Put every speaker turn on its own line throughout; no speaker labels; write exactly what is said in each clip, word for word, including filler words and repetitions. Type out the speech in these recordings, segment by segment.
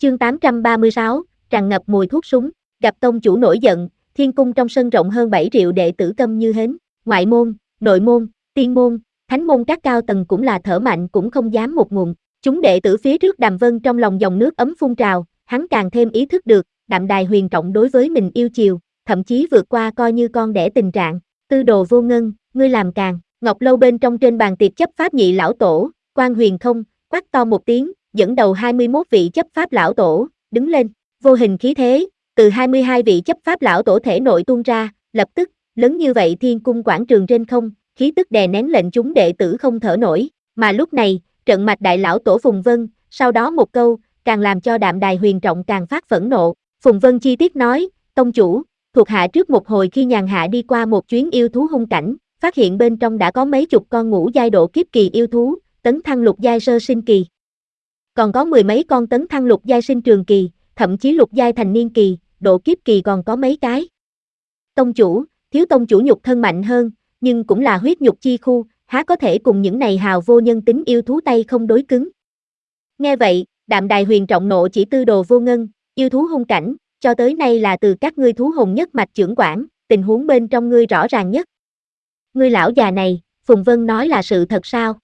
Chương tám trăm ba mươi sáu, tràn ngập mùi thuốc súng, gặp tông chủ nổi giận, thiên cung trong sân rộng hơn bảy triệu đệ tử câm như hến, ngoại môn, nội môn, tiên môn, thánh môn các cao tầng cũng là thở mạnh cũng không dám một ngụm. Chúng đệ tử phía trước Đàm Vân trong lòng dòng nước ấm phun trào, hắn càng thêm ý thức được, Đạm Đài Huyền Trọng đối với mình yêu chiều, thậm chí vượt qua coi như con đẻ tình trạng. Tư Đồ Vô Ngân, ngươi làm càng. Ngọc Lâu bên trong trên bàn tiệc chấp pháp nhị lão tổ, Quan Huyền Không, quát to một tiếng, dẫn đầu hai mươi mốt vị chấp pháp lão tổ, đứng lên, vô hình khí thế, từ hai mươi hai vị chấp pháp lão tổ thể nội tuôn ra, lập tức, lớn như vậy thiên cung quảng trường trên không, khí tức đè nén lệnh chúng đệ tử không thở nổi, mà lúc này, trận mạch đại lão tổ Phùng Vân, sau đó một câu, càng làm cho Đạm Đài Huyền Trọng càng phát phẫn nộ, Phùng Vân chi tiết nói, tông chủ, thuộc hạ trước một hồi khi nhàn hạ đi qua một chuyến yêu thú hung cảnh, phát hiện bên trong đã có mấy chục con ngũ giai độ kiếp kỳ yêu thú, tấn thăng lục giai sơ sinh kỳ. Còn có mười mấy con tấn thăng lục giai sinh trường kỳ, thậm chí lục giai thành niên kỳ, độ kiếp kỳ còn có mấy cái. Tông chủ, thiếu tông chủ nhục thân mạnh hơn, nhưng cũng là huyết nhục chi khu, há có thể cùng những này hào vô nhân tính yêu thú tay không đối cứng. Nghe vậy, Đạm Đài Huyền Trọng nộ chỉ Tư Đồ Vô Ngân, yêu thú hung cảnh, cho tới nay là từ các ngươi thú hồn nhất mạch trưởng quản, tình huống bên trong ngươi rõ ràng nhất. Ngươi lão già này, Phùng Vân nói là sự thật sao?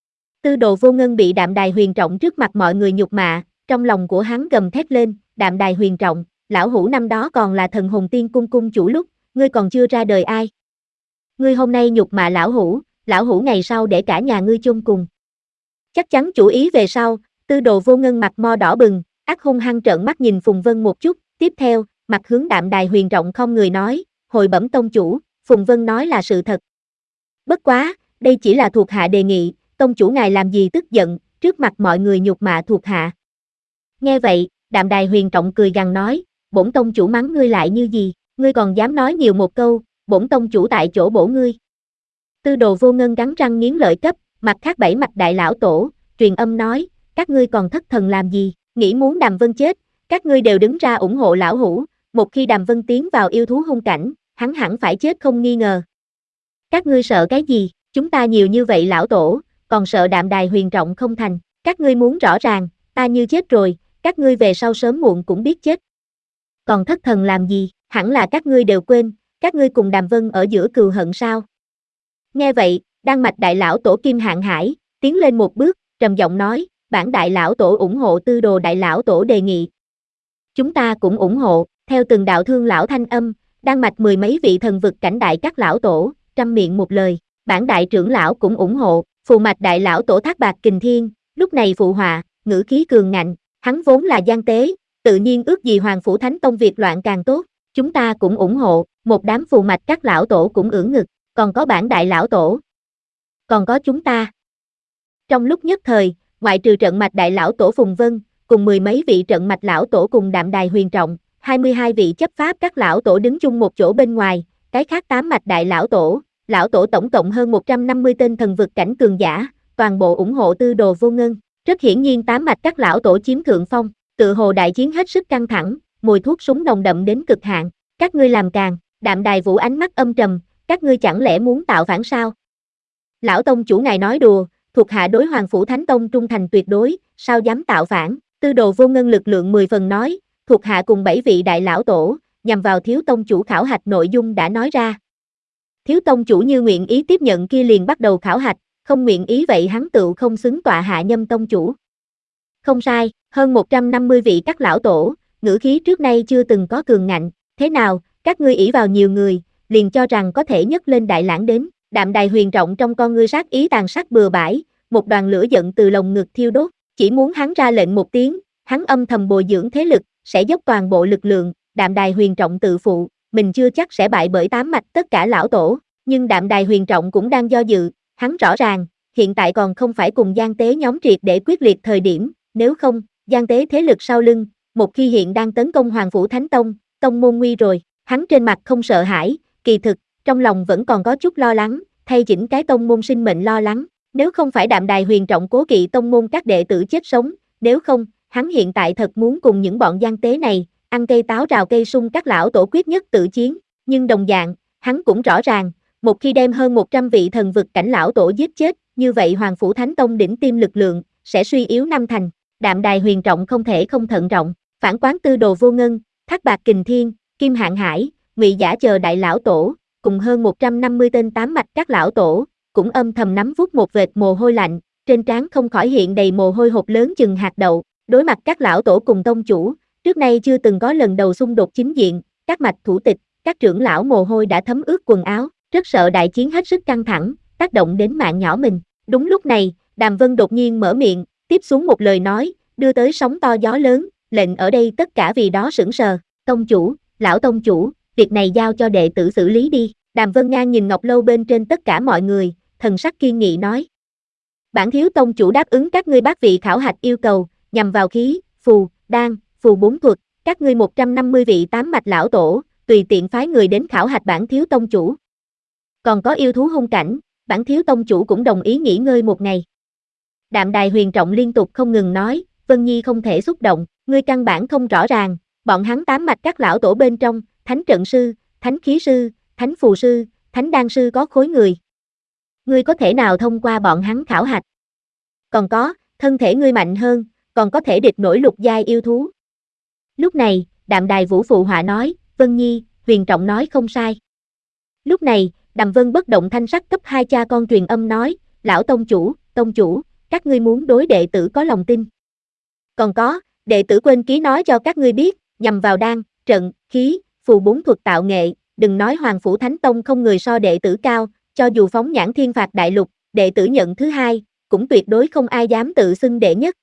Tư Đồ Vô Ngân bị Đạm Đài Huyền Trọng trước mặt mọi người nhục mạ, trong lòng của hắn gầm thét lên, Đạm Đài Huyền Trọng, lão hủ năm đó còn là thần hồn tiên cung cung chủ lúc, ngươi còn chưa ra đời ai? Ngươi hôm nay nhục mạ lão hủ, lão hủ ngày sau để cả nhà ngươi chôn cùng. Chắc chắn chủ ý về sau, Tư Đồ Vô Ngân mặt mo đỏ bừng, ác hung hăng trợn mắt nhìn Phùng Vân một chút, tiếp theo, mặt hướng Đạm Đài Huyền Trọng không người nói, hồi bẩm tông chủ, Phùng Vân nói là sự thật. Bất quá, đây chỉ là thuộc hạ đề nghị, tông chủ ngài làm gì tức giận, trước mặt mọi người nhục mạ thuộc hạ. Nghe vậy, Đạm Đài Huyền Trọng cười gằn nói, bổn tông chủ mắng ngươi lại như gì, ngươi còn dám nói nhiều một câu, bổn tông chủ tại chỗ bổ ngươi. Tư Đồ Vô Ngân cắn răng nghiến lợi cấp, mặt khác bảy mặt đại lão tổ, truyền âm nói, các ngươi còn thất thần làm gì, nghĩ muốn Đàm Vân chết, các ngươi đều đứng ra ủng hộ lão hủ, một khi Đàm Vân tiến vào yêu thú hung cảnh, hắn hẳn phải chết không nghi ngờ. Các ngươi sợ cái gì, chúng ta nhiều như vậy lão tổ, còn sợ Đạm Đài Huyền Trọng không thành, các ngươi muốn rõ ràng, ta như chết rồi, các ngươi về sau sớm muộn cũng biết chết. Còn thất thần làm gì, hẳn là các ngươi đều quên, các ngươi cùng Đàm Vân ở giữa cừu hận sao. Nghe vậy, Đan Mạch đại lão tổ Kim Hạng Hải, tiến lên một bước, trầm giọng nói, bản đại lão tổ ủng hộ Tư Đồ đại lão tổ đề nghị. Chúng ta cũng ủng hộ, theo từng đạo thương lão thanh âm, Đan Mạch mười mấy vị thần vực cảnh đại các lão tổ, trăm miệng một lời, bản đại trưởng lão cũng ủng hộ, Phù Mạch đại lão tổ Thác Bạc Kình Thiên, lúc này phụ họa, ngữ khí cường ngạnh, hắn vốn là gian tế, tự nhiên ước gì Hoàng Phủ Thánh Tông việc loạn càng tốt, chúng ta cũng ủng hộ, một đám Phù Mạch các lão tổ cũng ưỡn ngực, còn có bản đại lão tổ, còn có chúng ta. Trong lúc nhất thời, ngoại trừ trận mạch đại lão tổ Phùng Vân, cùng mười mấy vị trận mạch lão tổ cùng Đạm Đài Huyền Trọng, hai mươi hai vị chấp pháp các lão tổ đứng chung một chỗ bên ngoài, cái khác tám mạch đại lão tổ, lão tổ tổng cộng hơn một trăm năm mươi tên thần vực cảnh cường giả, toàn bộ ủng hộ Tư Đồ Vô Ngân. Rất hiển nhiên tám mạch các lão tổ chiếm thượng phong, tự hồ đại chiến hết sức căng thẳng, mùi thuốc súng nồng đậm đến cực hạn. Các ngươi làm càng, Đạm Đài Vũ ánh mắt âm trầm, các ngươi chẳng lẽ muốn tạo phản sao? Lão tông chủ ngài nói đùa, thuộc hạ đối Hoàng Phủ Thánh Tông trung thành tuyệt đối, sao dám tạo phản? Tư Đồ Vô Ngân lực lượng mười phần nói, thuộc hạ cùng bảy vị đại lão tổ, nhằm vào thiếu tông chủ khảo hạch nội dung đã nói ra. Thiếu tông chủ như nguyện ý tiếp nhận kia liền bắt đầu khảo hạch, không nguyện ý vậy hắn tựu không xứng tọa hạ nhâm tông chủ. Không sai, hơn một trăm năm mươi vị các lão tổ, ngữ khí trước nay chưa từng có cường ngạnh, thế nào, các ngươi ỷ vào nhiều người, liền cho rằng có thể nhấc lên đại lãng đến. Đạm Đài Huyền Trọng trong con ngươi sát ý tàn sát bừa bãi, một đoàn lửa giận từ lồng ngực thiêu đốt, chỉ muốn hắn ra lệnh một tiếng, hắn âm thầm bồi dưỡng thế lực, sẽ dốc toàn bộ lực lượng. Đạm Đài Huyền Trọng tự phụ, mình chưa chắc sẽ bại bởi tám mạch tất cả lão tổ, nhưng Đạm Đài Huyền Trọng cũng đang do dự, hắn rõ ràng, hiện tại còn không phải cùng gian tế nhóm triệt để quyết liệt thời điểm, nếu không, gian tế thế lực sau lưng, một khi hiện đang tấn công Hoàng Phủ Thánh Tông, tông môn nguy rồi, hắn trên mặt không sợ hãi, kỳ thực, trong lòng vẫn còn có chút lo lắng, thay chỉnh cái tông môn sinh mệnh lo lắng, nếu không phải Đạm Đài Huyền Trọng cố kỵ tông môn các đệ tử chết sống, nếu không, hắn hiện tại thật muốn cùng những bọn gian tế này, ăn cây táo rào cây sung các lão tổ quyết nhất tự chiến, nhưng đồng dạng, hắn cũng rõ ràng, một khi đem hơn một trăm vị thần vực cảnh lão tổ giết chết, như vậy Hoàng Phủ Thánh Tông đỉnh tim lực lượng, sẽ suy yếu năm thành. Đạm Đài Huyền Trọng không thể không thận trọng, Phản Quán Tư Đồ Vô Ngân, Thác Bạt Kình Thiên, Kim Hạn Hải, Ngụy Giả chờ đại lão tổ, cùng hơn một trăm năm mươi tên tám mạch các lão tổ, cũng âm thầm nắm vuốt một vệt mồ hôi lạnh, trên trán không khỏi hiện đầy mồ hôi hột lớn chừng hạt đậu, đối mặt các lão tổ cùng tông chủ, trước nay chưa từng có lần đầu xung đột chính diện, các mạch thủ tịch, các trưởng lão mồ hôi đã thấm ướt quần áo, rất sợ đại chiến hết sức căng thẳng, tác động đến mạng nhỏ mình. Đúng lúc này, Đàm Vân đột nhiên mở miệng, tiếp xuống một lời nói, đưa tới sóng to gió lớn, lệnh ở đây tất cả vì đó sững sờ. Tông chủ, lão tông chủ, việc này giao cho đệ tử xử lý đi. Đàm Vân ngang nhìn Ngọc Lâu bên trên tất cả mọi người, thần sắc kiên nghị nói. Bản thiếu tông chủ đáp ứng các ngươi bát vị khảo hạch yêu cầu, nhằm vào khí, phù, đan, phù bốn thuật, các ngươi một trăm năm mươi vị tám mạch lão tổ, tùy tiện phái người đến khảo hạch bản thiếu tông chủ. Còn có yêu thú hung cảnh, bản thiếu tông chủ cũng đồng ý nghỉ ngơi một ngày. Đạm Đài Huyền Trọng liên tục không ngừng nói, Vân Nhi không thể xúc động, ngươi căn bản không rõ ràng, bọn hắn tám mạch các lão tổ bên trong, thánh trận sư, thánh khí sư, thánh phù sư, thánh đan sư có khối người. Ngươi có thể nào thông qua bọn hắn khảo hạch? Còn có, thân thể ngươi mạnh hơn, còn có thể địch nổi lục giai yêu thú. Lúc này, Đạm Đài Vũ phụ họa nói, Vân Nhi, Huyền Trọng nói không sai. Lúc này, Đàm Vân bất động thanh sắc cấp hai cha con truyền âm nói, lão tông chủ, tông chủ, các ngươi muốn đối đệ tử có lòng tin. Còn có, đệ tử quên ký nói cho các ngươi biết, nhằm vào đan, trận, khí, phù bốn thuật tạo nghệ, đừng nói Hoàng Phủ Thánh Tông không người so đệ tử cao, cho dù phóng nhãn thiên phạt đại lục, đệ tử nhận thứ hai, cũng tuyệt đối không ai dám tự xưng đệ nhất.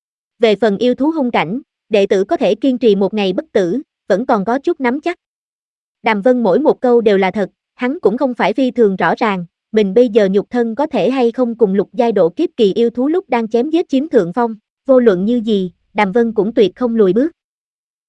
Về phần yêu thú hung cảnh, đệ tử có thể kiên trì một ngày bất tử, vẫn còn có chút nắm chắc. Đàm Vân mỗi một câu đều là thật, hắn cũng không phải phi thường rõ ràng, mình bây giờ nhục thân có thể hay không cùng lục giai độ kiếp kỳ yêu thú lúc đang chém giết chiếm thượng phong, vô luận như gì, Đàm Vân cũng tuyệt không lùi bước.